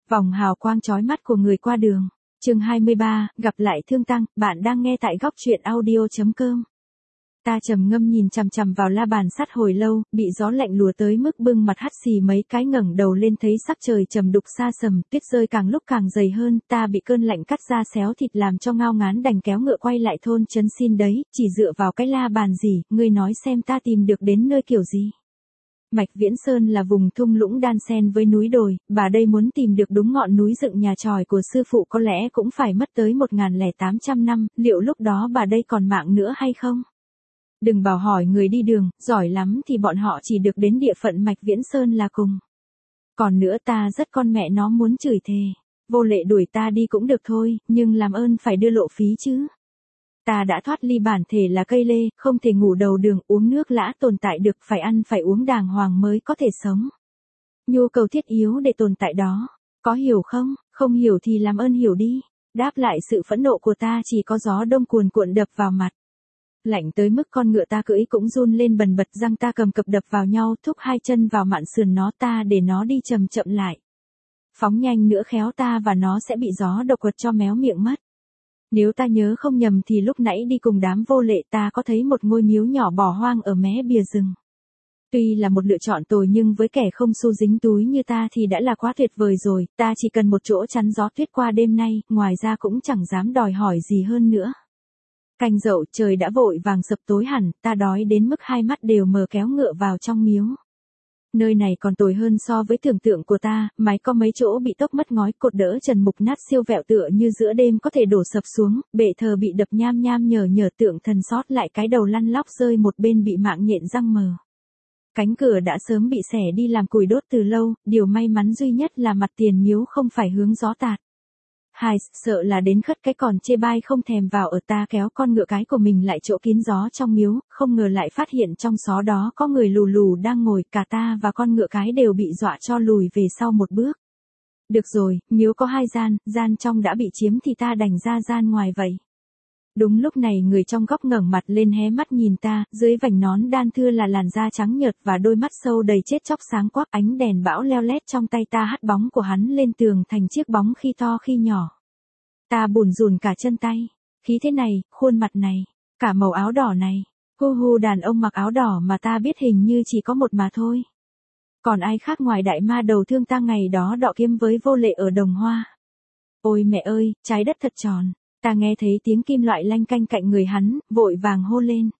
Vòng hào quang chói mắt của người qua đường. Chương 23, gặp lại Thương Tăng, bạn đang nghe tại góc truyện audio.com. Ta trầm ngâm nhìn chằm chằm vào la bàn sắt hồi lâu, bị gió lạnh lùa tới mức bưng mặt hắt xì mấy cái, ngẩng đầu lên thấy sắc trời trầm đục xa sầm, tuyết rơi càng lúc càng dày hơn, ta bị cơn lạnh cắt da xéo thịt làm cho ngao ngán đành kéo ngựa quay lại thôn trấn xin đấy, chỉ dựa vào cái la bàn gì, ngươi nói xem ta tìm được đến nơi kiểu gì. Mạch Viễn Sơn là vùng thung lũng đan xen với núi đồi, bà đây muốn tìm được đúng ngọn núi dựng nhà chòi của sư phụ có lẽ cũng phải mất tới 1.800 năm, liệu lúc đó bà đây còn mạng nữa hay không? Đừng bảo hỏi người đi đường, giỏi lắm thì bọn họ chỉ được đến địa phận Mạch Viễn Sơn là cùng. Còn nữa ta rất con mẹ nó muốn chửi thề, vô lệ đuổi ta đi cũng được thôi, nhưng làm ơn phải đưa lộ phí chứ. Ta đã thoát ly bản thể là cây lê, không thể ngủ đầu đường, uống nước lã tồn tại được, phải ăn phải uống đàng hoàng mới có thể sống. Nhu cầu thiết yếu để tồn tại đó, có hiểu không? Không hiểu thì làm ơn hiểu đi. Đáp lại sự phẫn nộ của ta chỉ có gió đông cuồn cuộn đập vào mặt. Lạnh tới mức con ngựa ta cưỡi cũng run lên bần bật, răng ta cầm cập đập vào nhau, thúc hai chân vào mạn sườn nó, ta để nó đi chậm chậm lại. Phóng nhanh nữa khéo ta và nó sẽ bị gió độc quật cho méo miệng mất. Nếu ta nhớ không nhầm thì lúc nãy đi cùng đám vô lệ ta có thấy một ngôi miếu nhỏ bỏ hoang ở mé bìa rừng. Tuy là một lựa chọn tồi nhưng với kẻ không xu dính túi như ta thì đã là quá tuyệt vời rồi, ta chỉ cần một chỗ chắn gió tuyết qua đêm nay, ngoài ra cũng chẳng dám đòi hỏi gì hơn nữa. Canh dậu trời đã vội vàng sập tối hẳn, ta đói đến mức hai mắt đều mờ kéo ngựa vào trong miếu. Nơi này còn tồi hơn so với tưởng tượng của ta, mái có mấy chỗ bị tốc mất ngói, cột đỡ trần mục nát siêu vẹo tựa như giữa đêm có thể đổ sập xuống, bệ thờ bị đập nham nham nhở tượng thần sót lại cái đầu lăn lóc rơi một bên bị mạng nhện răng mờ. Cánh cửa đã sớm bị xẻ đi làm củi đốt từ lâu, điều may mắn duy nhất là mặt tiền miếu không phải hướng gió tạt. Hai, sợ là đến khất cái còn chê bai không thèm vào ở, ta kéo con ngựa cái của mình lại chỗ kín gió trong miếu, không ngờ lại phát hiện trong xó đó có người lù lù đang ngồi, cả ta và con ngựa cái đều bị dọa cho lùi về sau một bước. Được rồi, miếu có hai gian, gian trong đã bị chiếm thì ta đành ra gian ngoài vậy. Đúng lúc này người trong góc ngẩng mặt lên hé mắt nhìn ta, dưới vành nón đan thưa là làn da trắng nhợt và đôi mắt sâu đầy chết chóc sáng quắc, ánh đèn bão leo lét trong tay ta hắt bóng của hắn lên tường thành chiếc bóng khi to khi nhỏ. Ta bủn rủn cả chân tay, khí thế này, khuôn mặt này, cả màu áo đỏ này, hu đàn ông mặc áo đỏ mà ta biết hình như chỉ có một mà thôi. Còn ai khác ngoài đại ma đầu Thương Tăng ngày đó đọ kiếm với vô lệ ở Đồng Hoa. Ôi mẹ ơi, trái đất thật tròn. Ta nghe thấy tiếng kim loại lanh canh cạnh người hắn, vội vàng hô lên.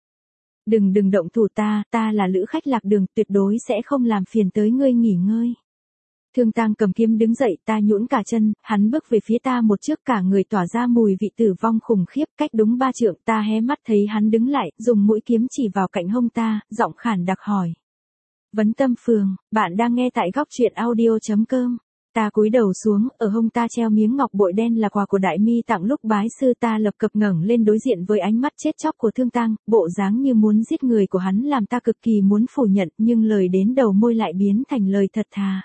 Đừng động thủ ta là lữ khách lạc đường, tuyệt đối sẽ không làm phiền tới ngươi nghỉ ngơi. Thương Tăng cầm kiếm đứng dậy, ta nhũn cả chân, hắn bước về phía ta một trước, cả người tỏa ra mùi vị tử vong khủng khiếp, cách đúng 3 trượng, ta hé mắt thấy hắn đứng lại, dùng mũi kiếm chỉ vào cạnh hông ta, giọng khản đặc hỏi. Vấn Tâm Phường, bạn đang nghe tại góc truyện audio.com. Ta cúi đầu xuống, ở hông ta treo miếng ngọc bội đen là quà của Đại Mi tặng lúc bái sư, ta lập cập ngẩng lên đối diện với ánh mắt chết chóc của Thương Tăng, bộ dáng như muốn giết người của hắn làm ta cực kỳ muốn phủ nhận, nhưng lời đến đầu môi lại biến thành lời thật thà.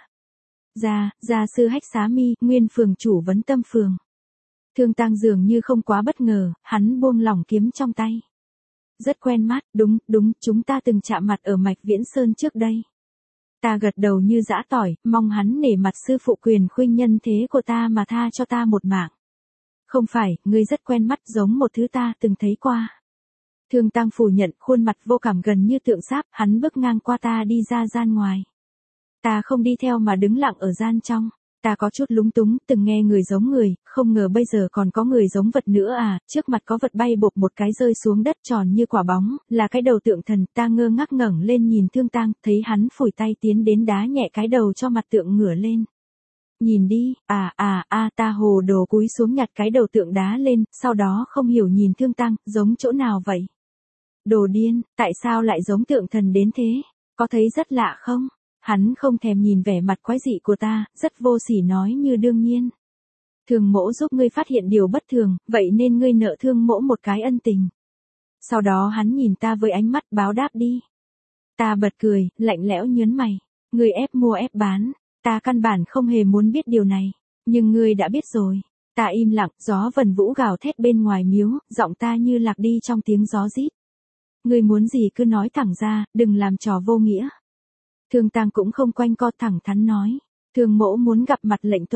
Gia sư Hách Xá Mi, nguyên phường chủ Vấn Tâm Phường. Thương Tăng dường như không quá bất ngờ, hắn buông lỏng kiếm trong tay. Rất quen mắt, đúng, chúng ta từng chạm mặt ở Mạch Viễn Sơn trước đây. Ta gật đầu như giã tỏi, mong hắn nể mặt sư phụ quyền khuynh nhân thế của ta mà tha cho ta một mạng. Không phải, ngươi rất quen mắt, giống một thứ ta từng thấy qua. Thương Tăng phủ nhận, khuôn mặt vô cảm gần như tượng sáp, hắn bước ngang qua ta đi ra gian ngoài. Ta không đi theo mà đứng lặng ở gian trong. Ta có chút lúng túng, từng nghe người giống người, không ngờ bây giờ còn có người giống vật nữa à, trước mặt có vật bay bộp một cái rơi xuống đất tròn như quả bóng, là cái đầu tượng thần, ta ngơ ngác ngẩng lên nhìn Thương Tăng, thấy hắn phủi tay tiến đến đá nhẹ cái đầu cho mặt tượng ngửa lên. Nhìn đi, ta hồ đồ cúi xuống nhặt cái đầu tượng đá lên, sau đó không hiểu nhìn Thương Tăng, giống chỗ nào vậy? Đồ điên, tại sao lại giống tượng thần đến thế? Có thấy rất lạ không? Hắn không thèm nhìn vẻ mặt quái dị của ta, rất vô sỉ nói như đương nhiên. Thường mỗ giúp ngươi phát hiện điều bất thường, vậy nên ngươi nợ Thương mỗ một cái ân tình. Sau đó hắn nhìn ta với ánh mắt báo đáp đi. Ta bật cười, lạnh lẽo nhớn mày. Ngươi ép mua ép bán, ta căn bản không hề muốn biết điều này. Nhưng ngươi đã biết rồi. Ta im lặng, gió vần vũ gào thét bên ngoài miếu, giọng ta như lạc đi trong tiếng gió rít. Ngươi muốn gì cứ nói thẳng ra, đừng làm trò vô nghĩa. Thương Tăng cũng không quanh co, thẳng thắn nói. Thương mỗ muốn gặp mặt lệnh tôn.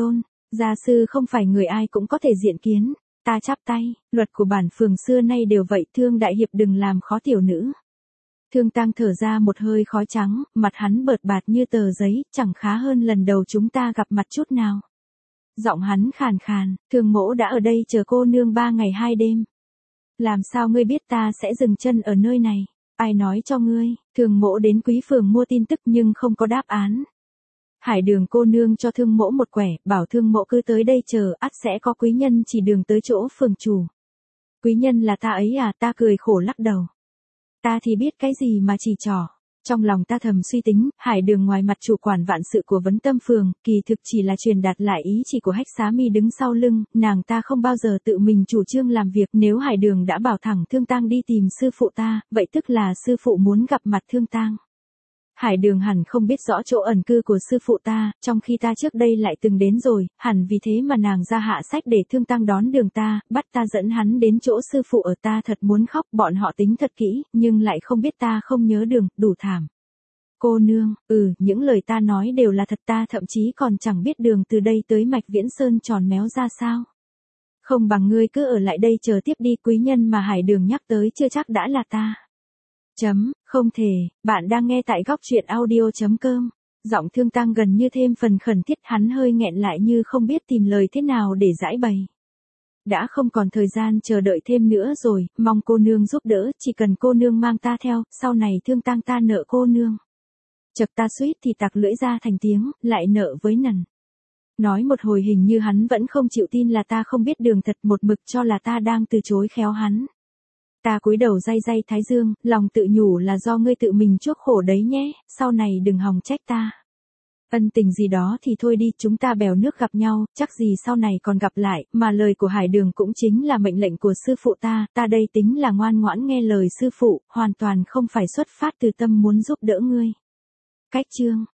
Gia sư không phải người ai cũng có thể diện kiến. Ta chắp tay, luật của bản phường xưa nay đều vậy, Thương đại hiệp đừng làm khó tiểu nữ. Thương Tăng thở ra một hơi khói trắng, mặt hắn bợt bạt như tờ giấy, chẳng khá hơn lần đầu chúng ta gặp mặt chút nào. Giọng hắn khàn khàn, Thương mỗ đã ở đây chờ cô nương 3 ngày 2 đêm. Làm sao ngươi biết ta sẽ dừng chân ở nơi này? Ai nói cho ngươi? Thương mỗ đến quý phường mua tin tức nhưng không có đáp án. Hải Đường cô nương cho Thương mỗ một quẻ, bảo Thương mỗ cứ tới đây chờ, ắt sẽ có quý nhân chỉ đường tới chỗ phường chủ. Quý nhân là ta ấy à? Ta cười khổ lắc đầu. Ta thì biết cái gì mà chỉ trỏ. Trong lòng ta thầm suy tính, Hải Đường ngoài mặt chủ quản vạn sự của Vấn Tâm phường, kỳ thực chỉ là truyền đạt lại ý chỉ của Hách Xá Mi đứng sau lưng, nàng ta không bao giờ tự mình chủ trương làm việc. Nếu Hải Đường đã bảo thẳng Thương Tang đi tìm sư phụ ta, vậy tức là sư phụ muốn gặp mặt Thương Tang. Hải Đường hẳn không biết rõ chỗ ẩn cư của sư phụ ta, trong khi ta trước đây lại từng đến rồi, hẳn vì thế mà nàng ra hạ sách để Thương Tang đón đường ta, bắt ta dẫn hắn đến chỗ sư phụ ở. Ta thật muốn khóc, bọn họ tính thật kỹ, nhưng lại không biết ta không nhớ đường, đủ thảm. Cô nương, những lời ta nói đều là thật, ta thậm chí còn chẳng biết đường từ đây tới Mạch Viễn Sơn tròn méo ra sao. Không bằng ngươi cứ ở lại đây chờ tiếp đi, quý nhân mà Hải Đường nhắc tới chưa chắc đã là ta. Không thể, bạn đang nghe tại góc truyện audio.com. Giọng Thương Tang gần như thêm phần khẩn thiết, hắn hơi nghẹn lại như không biết tìm lời thế nào để giải bày. Đã không còn thời gian chờ đợi thêm nữa rồi, mong cô nương giúp đỡ, chỉ cần cô nương mang ta theo, sau này Thương Tang ta nợ cô nương. Chợt ta suýt thì tặc lưỡi ra thành tiếng, lại nợ với nần. Nói một hồi hình như hắn vẫn không chịu tin là ta không biết đường thật, một mực cho là ta đang từ chối khéo hắn. Ta cúi đầu day day thái dương, lòng tự nhủ là do ngươi tự mình chuốc khổ đấy nhé, sau này đừng hòng trách ta. Ân tình gì đó thì thôi đi, chúng ta bèo nước gặp nhau, chắc gì sau này còn gặp lại, mà lời của Hải Đường cũng chính là mệnh lệnh của sư phụ ta đây tính là ngoan ngoãn nghe lời sư phụ, hoàn toàn không phải xuất phát từ tâm muốn giúp đỡ ngươi. Cách chương